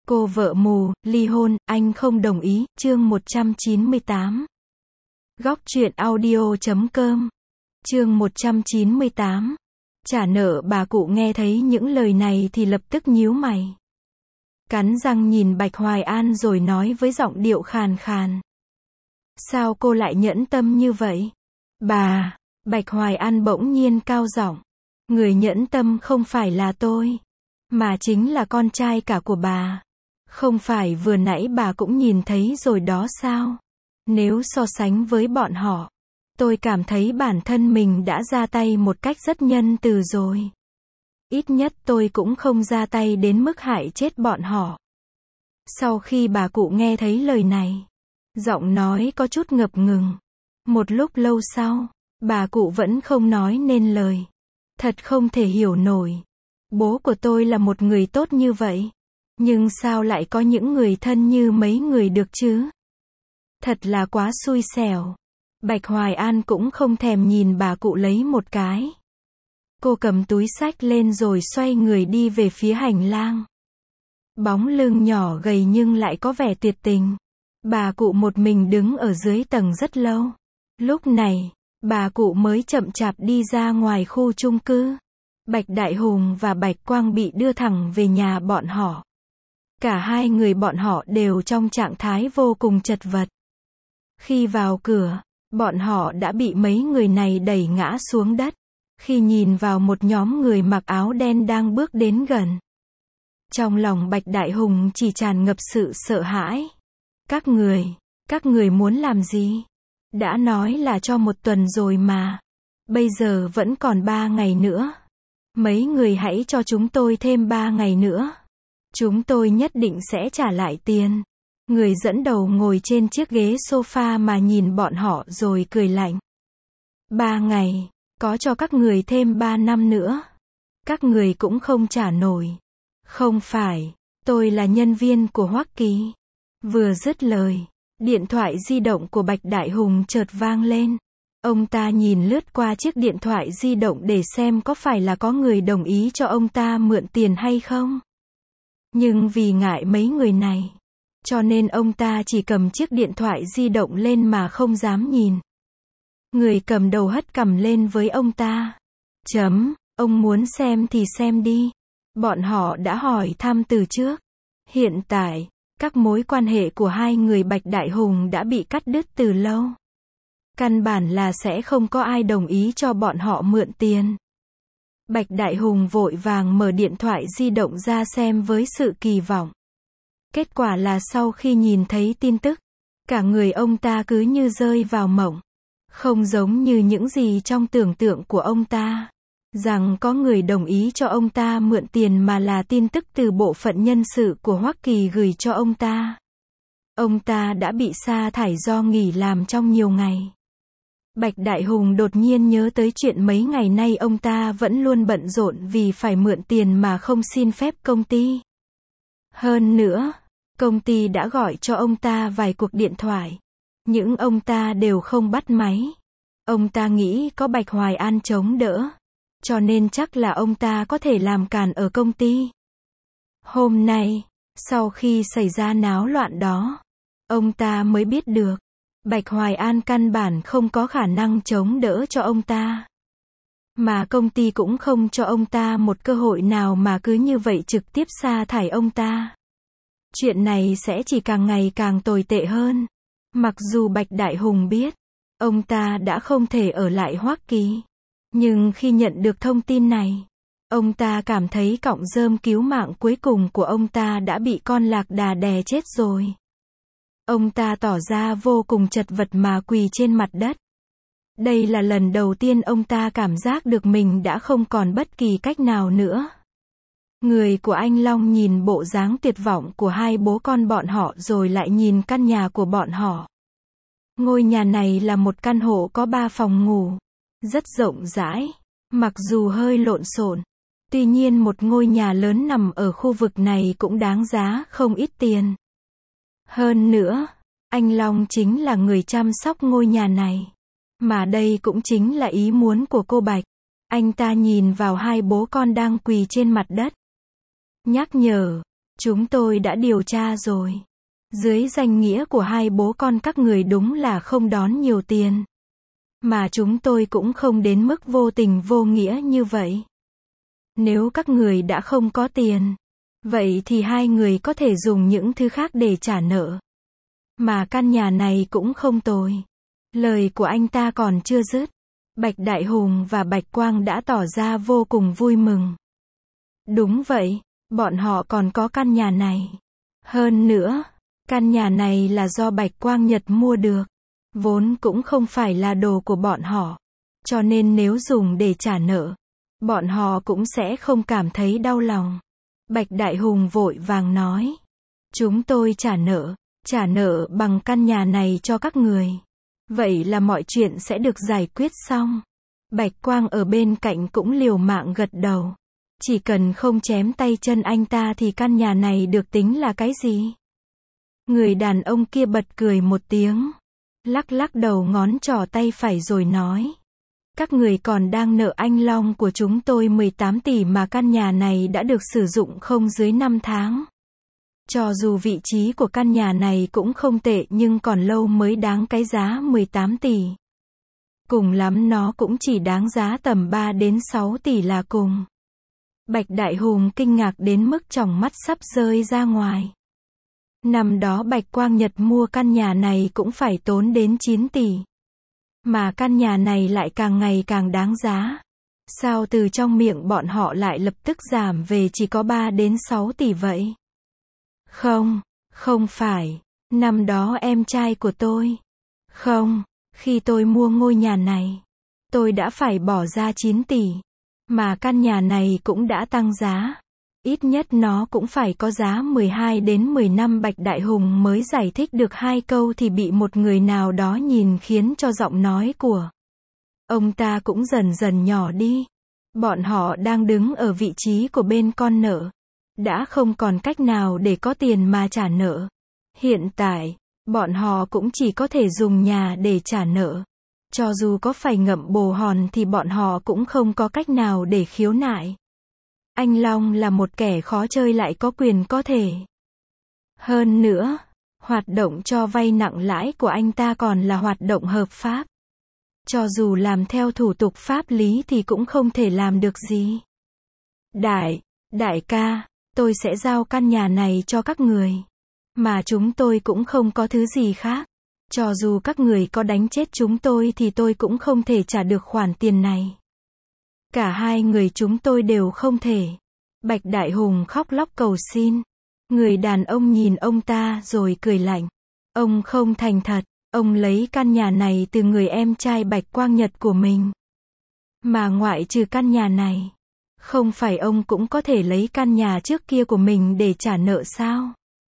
Cô vợ mù, ly hôn, anh không đồng ý, chương 198. Góc truyện audio.com. Chương 198. Trả nợ. Bà cụ nghe thấy những lời này thì lập tức nhíu mày. Cắn răng nhìn Bạch Hoài An rồi nói với giọng điệu khàn khàn. Sao cô lại nhẫn tâm như vậy? Bà, Bạch Hoài An bỗng nhiên cao giọng. Người nhẫn tâm không phải là tôi, mà chính là con trai cả của bà. Không phải vừa nãy bà cũng nhìn thấy rồi đó sao? Nếu so sánh với bọn họ, tôi cảm thấy bản thân mình đã ra tay một cách rất nhân từ rồi. Ít nhất tôi cũng không ra tay đến mức hại chết bọn họ. Sau khi bà cụ nghe thấy lời này, giọng nói có chút ngập ngừng. Một lúc lâu sau, bà cụ vẫn không nói nên lời. Thật không thể hiểu nổi. Bố của tôi là một người tốt như vậy. Nhưng sao lại có những người thân như mấy người được chứ? Thật là quá xui xẻo. Bạch Hoài An cũng không thèm nhìn bà cụ lấy một cái. Cô cầm túi xách lên rồi xoay người đi về phía hành lang. Bóng lưng nhỏ gầy nhưng lại có vẻ tuyệt tình. Bà cụ một mình đứng ở dưới tầng rất lâu. Lúc này, bà cụ mới chậm chạp đi ra ngoài khu chung cư. Bạch Đại Hùng và Bạch Quang bị đưa thẳng về nhà bọn họ. Cả hai người bọn họ đều trong trạng thái vô cùng chật vật. Khi vào cửa, bọn họ đã bị mấy người này đẩy ngã xuống đất. Khi nhìn vào một nhóm người mặc áo đen đang bước đến gần, trong lòng Bạch Đại Hùng chỉ tràn ngập sự sợ hãi. Các người muốn làm gì? Đã nói là cho 1 tuần rồi mà. Bây giờ vẫn còn 3 ngày nữa. Mấy người hãy cho chúng tôi thêm 3 ngày nữa. Chúng tôi nhất định sẽ trả lại tiền. Người dẫn đầu ngồi trên chiếc ghế sofa mà nhìn bọn họ rồi cười lạnh. 3 ngày, có cho các người thêm 3 năm nữa. Các người cũng không trả nổi. Không phải, tôi là nhân viên của Hoắc Kỳ. Vừa dứt lời, điện thoại di động của Bạch Đại Hùng chợt vang lên. Ông ta nhìn lướt qua chiếc điện thoại di động để xem có phải là có người đồng ý cho ông ta mượn tiền hay không. Nhưng vì ngại mấy người này, cho nên ông ta chỉ cầm chiếc điện thoại di động lên mà không dám nhìn. Người cầm đầu hất cằm lên với ông ta. Ông muốn xem thì xem đi. Bọn họ đã hỏi thăm từ trước. Hiện tại, các mối quan hệ của hai người Bạch Đại Hùng đã bị cắt đứt từ lâu. Căn bản là sẽ không có ai đồng ý cho bọn họ mượn tiền. Bạch Đại Hùng vội vàng mở điện thoại di động ra xem với sự kỳ vọng. Kết quả là sau khi nhìn thấy tin tức, cả người ông ta cứ như rơi vào mộng. Không giống như những gì trong tưởng tượng của ông ta, rằng có người đồng ý cho ông ta mượn tiền, mà là tin tức từ bộ phận nhân sự của Hoắc Kỳ gửi cho ông ta. Ông ta đã bị sa thải do nghỉ làm trong nhiều ngày. Bạch Đại Hùng đột nhiên nhớ tới chuyện mấy ngày nay ông ta vẫn luôn bận rộn vì phải mượn tiền mà không xin phép công ty. Hơn nữa, công ty đã gọi cho ông ta vài cuộc điện thoại, nhưng ông ta đều không bắt máy. Ông ta nghĩ có Bạch Hoài An chống đỡ, cho nên chắc là ông ta có thể làm càn ở công ty. Hôm nay, sau khi xảy ra náo loạn đó, ông ta mới biết được, Bạch Hoài An căn bản không có khả năng chống đỡ cho ông ta. Mà công ty cũng không cho ông ta một cơ hội nào mà cứ như vậy trực tiếp sa thải ông ta. Chuyện này sẽ chỉ càng ngày càng tồi tệ hơn. Mặc dù Bạch Đại Hùng biết, ông ta đã không thể ở lại Hoắc Kỳ. Nhưng khi nhận được thông tin này, ông ta cảm thấy cọng rơm cứu mạng cuối cùng của ông ta đã bị con lạc đà đè chết rồi. Ông ta tỏ ra vô cùng chật vật mà quỳ trên mặt đất. Đây là lần đầu tiên ông ta cảm giác được mình đã không còn bất kỳ cách nào nữa. Người của anh Long nhìn bộ dáng tuyệt vọng của hai bố con bọn họ rồi lại nhìn căn nhà của bọn họ. Ngôi nhà này là một căn hộ có 3 phòng ngủ. Rất rộng rãi. Mặc dù hơi lộn xộn. Tuy nhiên một ngôi nhà lớn nằm ở khu vực này cũng đáng giá không ít tiền. Hơn nữa, anh Long chính là người chăm sóc ngôi nhà này. Mà đây cũng chính là ý muốn của cô Bạch. Anh ta nhìn vào hai bố con đang quỳ trên mặt đất. Nhắc nhở, Chúng tôi đã điều tra rồi. Dưới danh nghĩa của hai bố con các người đúng là không đón nhiều tiền. Mà chúng tôi cũng không đến mức vô tình vô nghĩa như vậy. Nếu các người đã không có tiền, vậy thì hai người có thể dùng những thứ khác để trả nợ. Mà căn nhà này cũng không tồi. Lời của anh ta còn chưa dứt. Bạch Đại Hùng và Bạch Quang đã tỏ ra vô cùng vui mừng. Đúng vậy, bọn họ còn có căn nhà này. Hơn nữa, căn nhà này là do Bạch Quang Nhật mua được. Vốn cũng không phải là đồ của bọn họ. Cho nên nếu dùng để trả nợ, bọn họ cũng sẽ không cảm thấy đau lòng. Bạch Đại Hùng vội vàng nói. Chúng tôi trả nợ bằng căn nhà này cho các người. Vậy là mọi chuyện sẽ được giải quyết xong. Bạch Quang ở bên cạnh cũng liều mạng gật đầu. Chỉ cần không chém tay chân anh ta thì căn nhà này được tính là cái gì? Người đàn ông kia bật cười một tiếng. Lắc lắc đầu ngón trỏ tay phải rồi nói. Các người còn đang nợ anh Long của chúng tôi 18 tỷ mà căn nhà này đã được sử dụng không dưới 5 tháng. Cho dù vị trí của căn nhà này cũng không tệ nhưng còn lâu mới đáng cái giá 18 tỷ. Cùng lắm nó cũng chỉ đáng giá tầm 3 đến 6 tỷ là cùng. Bạch Đại Hùng kinh ngạc đến mức tròng mắt sắp rơi ra ngoài. Năm đó Bạch Quang Nhật mua căn nhà này cũng phải tốn đến 9 tỷ. Mà căn nhà này lại càng ngày càng đáng giá. Sao từ trong miệng bọn họ lại lập tức giảm về chỉ có 3 đến 6 tỷ vậy? Không phải. Năm đó em trai của tôi. Khi tôi mua ngôi nhà này, tôi đã phải bỏ ra 9 tỷ. Mà căn nhà này cũng đã tăng giá. Ít nhất nó cũng phải có giá 12 đến 10 năm. Bạch Đại Hùng mới giải thích được 2 câu thì bị một người nào đó nhìn khiến cho giọng nói của ông ta cũng dần dần nhỏ đi. Bọn họ đang đứng ở vị trí của bên con nợ. Đã không còn cách nào để có tiền mà trả nợ. Hiện tại, bọn họ cũng chỉ có thể dùng nhà để trả nợ. Cho dù có phải ngậm bồ hòn thì bọn họ cũng không có cách nào để khiếu nại. Anh Long là một kẻ khó chơi lại có quyền có thể. Hơn nữa, hoạt động cho vay nặng lãi của anh ta còn là hoạt động hợp pháp. Cho dù làm theo thủ tục pháp lý thì cũng không thể làm được gì. Đại ca, tôi sẽ giao căn nhà này cho các người. Mà chúng tôi cũng không có thứ gì khác. Cho dù các người có đánh chết chúng tôi thì tôi cũng không thể trả được khoản tiền này. Cả hai người chúng tôi đều không thể. Bạch Đại Hùng khóc lóc cầu xin. Người đàn ông nhìn ông ta rồi cười lạnh. Ông không thành thật. Ông lấy căn nhà này từ người em trai Bạch Quang Nhật của mình. Mà ngoại trừ căn nhà này, không phải ông cũng có thể lấy căn nhà trước kia của mình để trả nợ sao?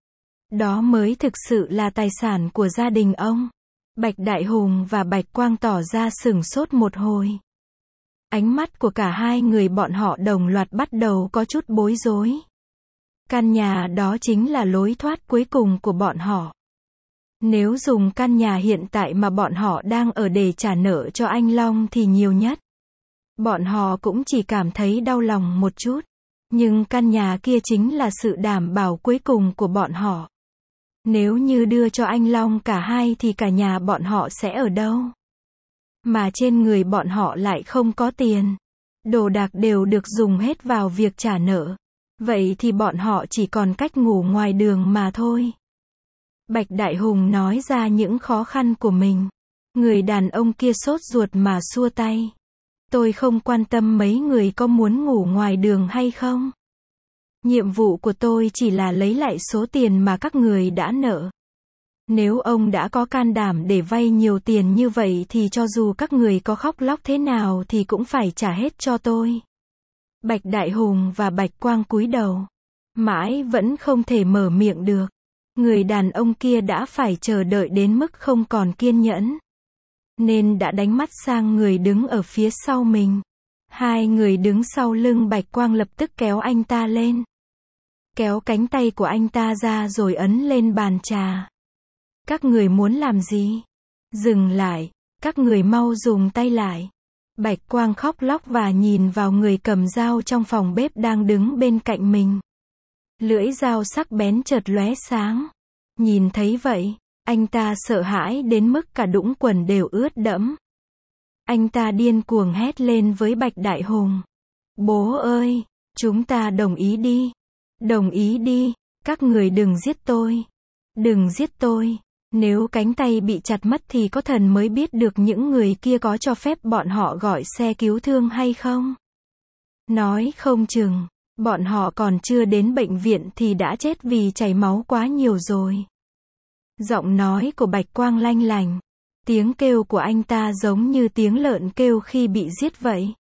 Đó mới thực sự là tài sản của gia đình ông. Bạch Đại Hùng và Bạch Quang tỏ ra sửng sốt một hồi. Ánh mắt của cả hai người bọn họ đồng loạt bắt đầu có chút bối rối. Căn nhà đó chính là lối thoát cuối cùng của bọn họ. Nếu dùng căn nhà hiện tại mà bọn họ đang ở để trả nợ cho anh Long thì nhiều nhất, bọn họ cũng chỉ cảm thấy đau lòng một chút. Nhưng căn nhà kia chính là sự đảm bảo cuối cùng của bọn họ. Nếu như đưa cho anh Long cả hai thì cả nhà bọn họ sẽ ở đâu? Mà trên người bọn họ lại không có tiền. Đồ đạc đều được dùng hết vào việc trả nợ. Vậy thì bọn họ chỉ còn cách ngủ ngoài đường mà thôi. Bạch Đại Hùng nói ra những khó khăn của mình. Người đàn ông kia sốt ruột mà xua tay. Tôi không quan tâm mấy người có muốn ngủ ngoài đường hay không. Nhiệm vụ của tôi chỉ là lấy lại số tiền mà các người đã nợ. Nếu ông đã có can đảm để vay nhiều tiền như vậy thì cho dù các người có khóc lóc thế nào thì cũng phải trả hết cho tôi. Bạch Đại Hùng và Bạch Quang cúi đầu. Mãi vẫn không thể mở miệng được. Người đàn ông kia đã phải chờ đợi đến mức không còn kiên nhẫn. Nên đã đánh mắt sang người đứng ở phía sau mình. Hai người đứng sau lưng Bạch Quang lập tức kéo anh ta lên. Kéo cánh tay của anh ta ra rồi ấn lên bàn trà. Các người muốn làm gì? Dừng lại, các người mau dùng tay lại. Bạch Quang khóc lóc và nhìn vào người cầm dao trong phòng bếp đang đứng bên cạnh mình. Lưỡi dao sắc bén chợt lóe sáng. Nhìn thấy vậy, anh ta sợ hãi đến mức cả đũng quần đều ướt đẫm. Anh ta điên cuồng hét lên với Bạch Đại Hùng. Bố ơi, chúng ta đồng ý đi. Đồng ý đi, các người đừng giết tôi. Đừng giết tôi. Nếu cánh tay bị chặt mất thì có thần mới biết được những người kia có cho phép bọn họ gọi xe cứu thương hay không. Nói không chừng, bọn họ còn chưa đến bệnh viện thì đã chết vì chảy máu quá nhiều rồi. Giọng nói của Bạch Quang lanh lành. Tiếng kêu của anh ta giống như tiếng lợn kêu khi bị giết vậy.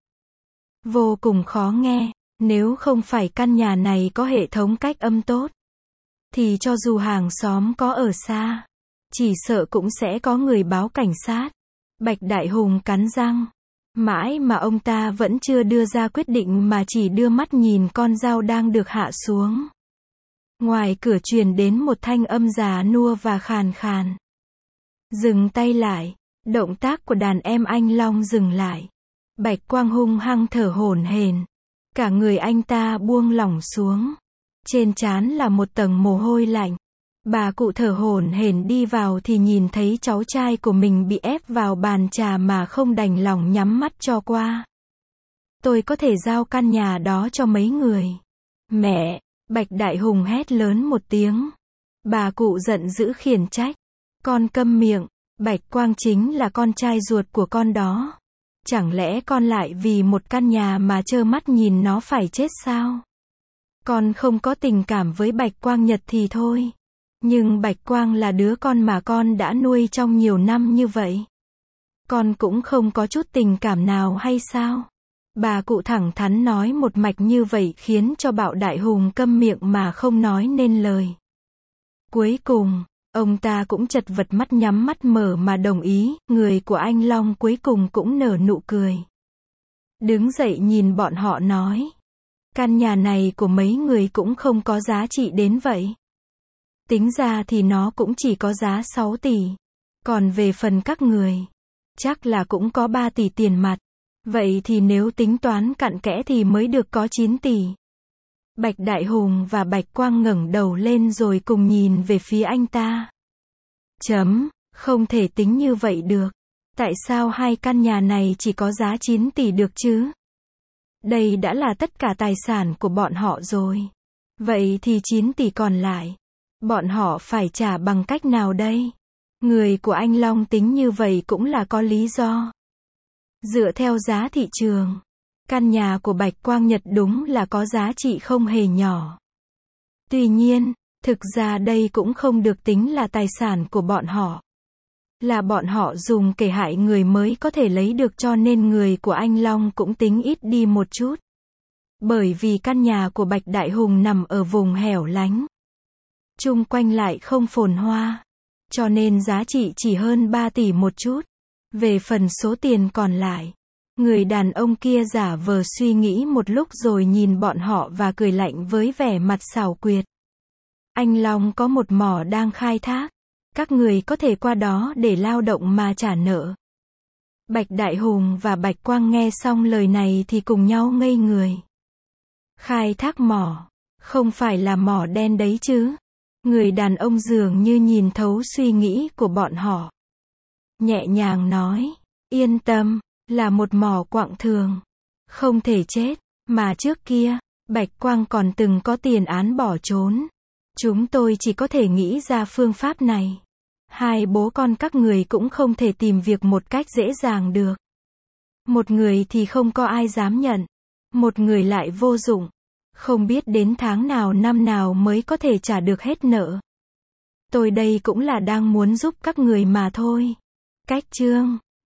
Vô cùng khó nghe, nếu không phải căn nhà này có hệ thống cách âm tốt, thì cho dù hàng xóm có ở xa, chỉ sợ cũng sẽ có người báo cảnh sát. Bạch Đại Hùng cắn răng. Mãi mà ông ta vẫn chưa đưa ra quyết định mà chỉ đưa mắt nhìn con dao đang được hạ xuống. Ngoài cửa truyền đến một thanh âm già nua và khàn khàn. Dừng tay lại. Động tác của đàn em anh Long dừng lại. Bạch Quang hung hăng thở hổn hển. Cả người anh ta buông lỏng xuống. Trên trán là một tầng mồ hôi lạnh. Bà cụ thở hổn hển đi vào thì nhìn thấy cháu trai của mình bị ép vào bàn trà mà không đành lòng nhắm mắt cho qua. Tôi có thể giao căn nhà đó cho mấy người. Mẹ! Bạch Đại Hùng hét lớn một tiếng. Bà cụ giận dữ khiển trách. Con câm miệng, Bạch Quang chính là con trai ruột của con đó. Chẳng lẽ con lại vì một căn nhà mà trơ mắt nhìn nó phải chết sao? Con không có tình cảm với Bạch Quang Nhật thì thôi. Nhưng Bạch Quang là đứa con mà con đã nuôi trong nhiều năm như vậy. Con cũng không có chút tình cảm nào hay sao? Bà cụ thẳng thắn nói một mạch như vậy khiến cho Bạo Đại Hùng câm miệng mà không nói nên lời. Cuối cùng, ông ta cũng chật vật mắt nhắm mắt mở mà đồng ý, người của anh Long cuối cùng cũng nở nụ cười. Đứng dậy nhìn bọn họ nói. Căn nhà này của mấy người cũng không có giá trị đến vậy. Tính ra thì nó cũng chỉ có giá 6 tỷ. Còn về phần các người, chắc là cũng có 3 tỷ tiền mặt. Vậy thì nếu tính toán cặn kẽ thì mới được có 9 tỷ. Bạch Đại Hùng và Bạch Quang ngẩng đầu lên rồi cùng nhìn về phía anh ta. Không thể tính như vậy được. Tại sao hai căn nhà này chỉ có giá 9 tỷ được chứ? Đây đã là tất cả tài sản của bọn họ rồi. Vậy thì 9 tỷ còn lại, bọn họ phải trả bằng cách nào đây? Người của anh Long tính như vậy cũng là có lý do. Dựa theo giá thị trường, căn nhà của Bạch Quang Nhật đúng là có giá trị không hề nhỏ. Tuy nhiên, thực ra đây cũng không được tính là tài sản của bọn họ. Là bọn họ dùng để hại người mới có thể lấy được, cho nên người của anh Long cũng tính ít đi một chút. Bởi vì căn nhà của Bạch Đại Hùng nằm ở vùng hẻo lánh. Chung quanh lại không phồn hoa. Cho nên giá trị chỉ hơn 3 tỷ một chút. Về phần số tiền còn lại, người đàn ông kia giả vờ suy nghĩ một lúc rồi nhìn bọn họ và cười lạnh với vẻ mặt xảo quyệt. Anh Long có một mỏ đang khai thác. Các người có thể qua đó để lao động mà trả nợ. Bạch Đại Hùng và Bạch Quang nghe xong lời này thì cùng nhau ngây người. Khai thác mỏ, không phải là mỏ đen đấy chứ? Người đàn ông dường như nhìn thấu suy nghĩ của bọn họ. Nhẹ nhàng nói, yên tâm, là một mỏ quặng thường. Không thể chết, mà trước kia, Bạch Quang còn từng có tiền án bỏ trốn. Chúng tôi chỉ có thể nghĩ ra phương pháp này. Hai bố con các người cũng không thể tìm việc một cách dễ dàng được. Một người thì không có ai dám nhận. Một người lại vô dụng. Không biết đến tháng nào năm nào mới có thể trả được hết nợ. Tôi đây cũng là đang muốn giúp các người mà thôi. Cách chương